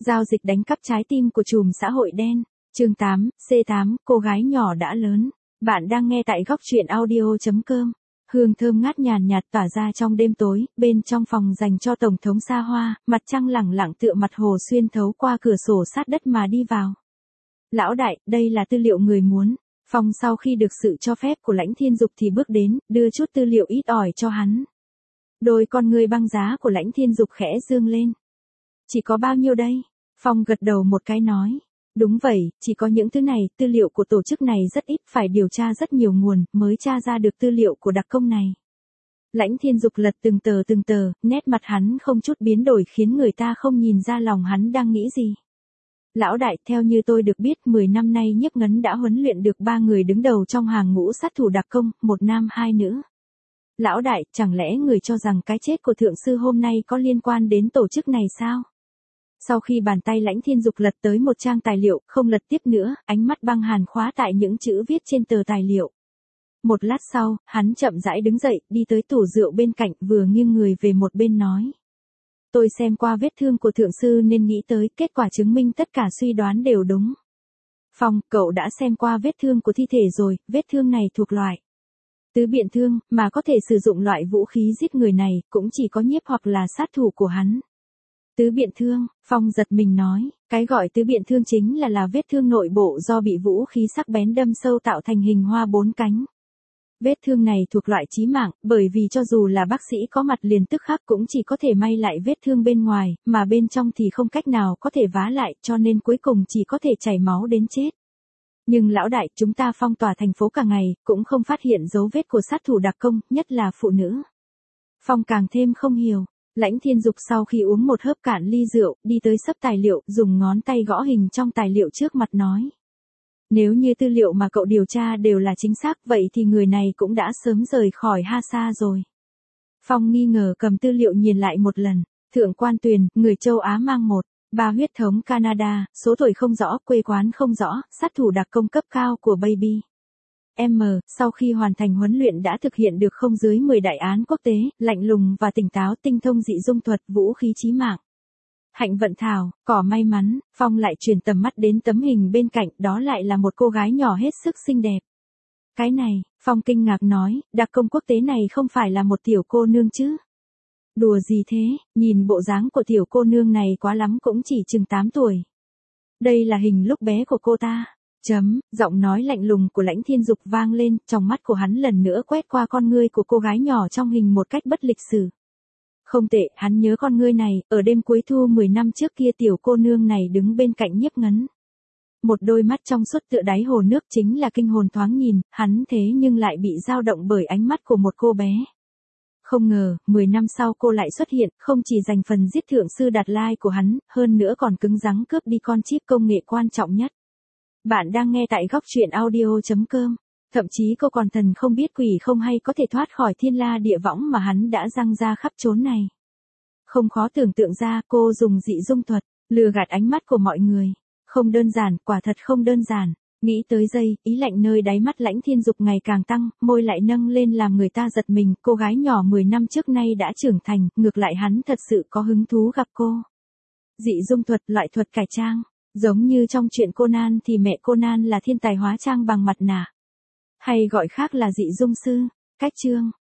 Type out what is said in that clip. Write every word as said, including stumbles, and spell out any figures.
Giao dịch đánh cắp trái tim của trùm xã hội đen. Chương tám, C tám, cô gái nhỏ đã lớn. Bạn đang nghe tại góc truyện audio chấm com. Hương thơm ngát nhàn nhạt tỏa ra trong đêm tối, bên trong phòng dành cho tổng thống xa hoa, mặt trăng lẳng lặng tựa mặt hồ xuyên thấu qua cửa sổ sát đất mà đi vào. Lão đại, đây là tư liệu người muốn. Phong sau khi được sự cho phép của Lãnh Thiên Dục thì bước đến, đưa chút tư liệu ít ỏi cho hắn. Đôi con người băng giá của Lãnh Thiên Dục khẽ dương lên. Chỉ có bao nhiêu đây? Phong gật đầu một cái nói. Đúng vậy, chỉ có những thứ này, tư liệu của tổ chức này rất ít, phải điều tra rất nhiều nguồn, mới tra ra được tư liệu của đặc công này. Lãnh Thiên Dục lật từng tờ từng tờ, nét mặt hắn không chút biến đổi khiến người ta không nhìn ra lòng hắn đang nghĩ gì. Lão đại, theo như tôi được biết, mười năm nay Nhiếp Ngấn đã huấn luyện được ba người đứng đầu trong hàng ngũ sát thủ đặc công, một nam hai nữ. Lão đại, chẳng lẽ người cho rằng cái chết của thượng sư hôm nay có liên quan đến tổ chức này sao? Sau khi bàn tay Lãnh Thiên Dục lật tới một trang tài liệu, không lật tiếp nữa, ánh mắt băng hàn khóa tại những chữ viết trên tờ tài liệu. Một lát sau, hắn chậm rãi đứng dậy, đi tới tủ rượu bên cạnh, vừa nghiêng người về một bên nói. Tôi xem qua vết thương của thượng sư nên nghĩ tới, kết quả chứng minh tất cả suy đoán đều đúng. Phong, cậu đã xem qua vết thương của thi thể rồi, vết thương này thuộc loại tứ biện thương, mà có thể sử dụng loại vũ khí giết người này, cũng chỉ có Nhiếp hoặc là sát thủ của hắn. Tứ biện thương, Phong giật mình nói, cái gọi tứ biện thương chính là là vết thương nội bộ do bị vũ khí sắc bén đâm sâu tạo thành hình hoa bốn cánh. Vết thương này thuộc loại chí mạng, bởi vì cho dù là bác sĩ có mặt liền tức khắc cũng chỉ có thể may lại vết thương bên ngoài, mà bên trong thì không cách nào có thể vá lại, cho nên cuối cùng chỉ có thể chảy máu đến chết. Nhưng lão đại, chúng ta phong tỏa thành phố cả ngày, cũng không phát hiện dấu vết của sát thủ đặc công, nhất là phụ nữ. Phong càng thêm không hiểu. Lãnh Thiên Dục sau khi uống một hớp cạn ly rượu, đi tới sấp tài liệu, dùng ngón tay gõ hình trong tài liệu trước mặt nói. Nếu như tư liệu mà cậu điều tra đều là chính xác, vậy thì người này cũng đã sớm rời khỏi Hasa rồi. Phong nghi ngờ cầm tư liệu nhìn lại một lần. Thượng quan Tuyền, người châu Á mang một, ba huyết thống Canada, số tuổi không rõ, quê quán không rõ, sát thủ đặc công cấp cao của Baby M, sau khi hoàn thành huấn luyện đã thực hiện được không dưới mười đại án quốc tế, lạnh lùng và tỉnh táo, tinh thông dị dung thuật, vũ khí chí mạng. Hạnh vận thảo, cỏ may mắn, Phong lại chuyển tầm mắt đến tấm hình bên cạnh, đó lại là một cô gái nhỏ hết sức xinh đẹp. Cái này, Phong kinh ngạc nói, đặc công quốc tế này không phải là một tiểu cô nương chứ? Đùa gì thế, nhìn bộ dáng của tiểu cô nương này quá lắm cũng chỉ chừng tám tuổi. Đây là hình lúc bé của cô ta. Chấm, giọng nói lạnh lùng của Lãnh Thiên Dục vang lên, trong mắt của hắn lần nữa quét qua con ngươi của cô gái nhỏ trong hình một cách bất lịch sự. Không tệ, hắn nhớ con ngươi này, ở đêm cuối thu mười năm trước kia tiểu cô nương này đứng bên cạnh Nhiếp Ngấn. Một đôi mắt trong suốt tựa đáy hồ nước chính là kinh hồn thoáng nhìn, hắn thế nhưng lại bị dao động bởi ánh mắt của một cô bé. Không ngờ, mười năm sau cô lại xuất hiện, không chỉ giành phần giết thượng sư Đạt Lai của hắn, hơn nữa còn cứng rắn cướp đi con chip công nghệ quan trọng nhất. Bạn đang nghe tại góc truyện audio chấm com. Thậm chí cô còn thần không biết quỷ không hay có thể thoát khỏi thiên la địa võng mà hắn đã giăng ra khắp chốn này. Không khó tưởng tượng ra cô dùng dị dung thuật, lừa gạt ánh mắt của mọi người. Không đơn giản, quả thật không đơn giản. Nghĩ tới giây, ý lạnh nơi đáy mắt Lãnh Thiên Dục ngày càng tăng, môi lại nâng lên làm người ta giật mình. Cô gái nhỏ mười năm trước nay đã trưởng thành, ngược lại hắn thật sự có hứng thú gặp cô. Dị dung thuật, loại thuật cải trang. Giống như trong truyện Conan thì mẹ Conan là thiên tài hóa trang bằng mặt nạ. Hay gọi khác là dị dung sư. Cách chương.